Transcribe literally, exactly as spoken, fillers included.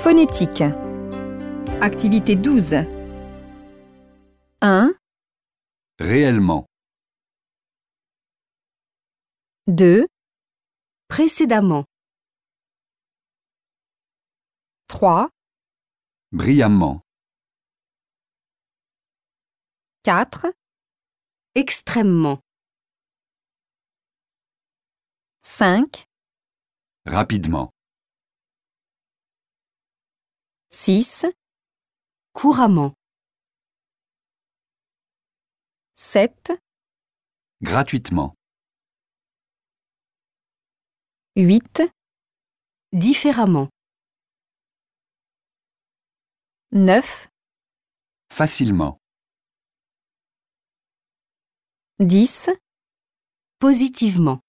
Phonétique. Activité douze. un, Réellement. deux, Précédemment. trois, Brillamment. quatre, Extrêmement. cinq, Rapidement. six, Couramment. sept, Gratuitement. huit, Différemment. neuf, Facilement. dix, Positivement.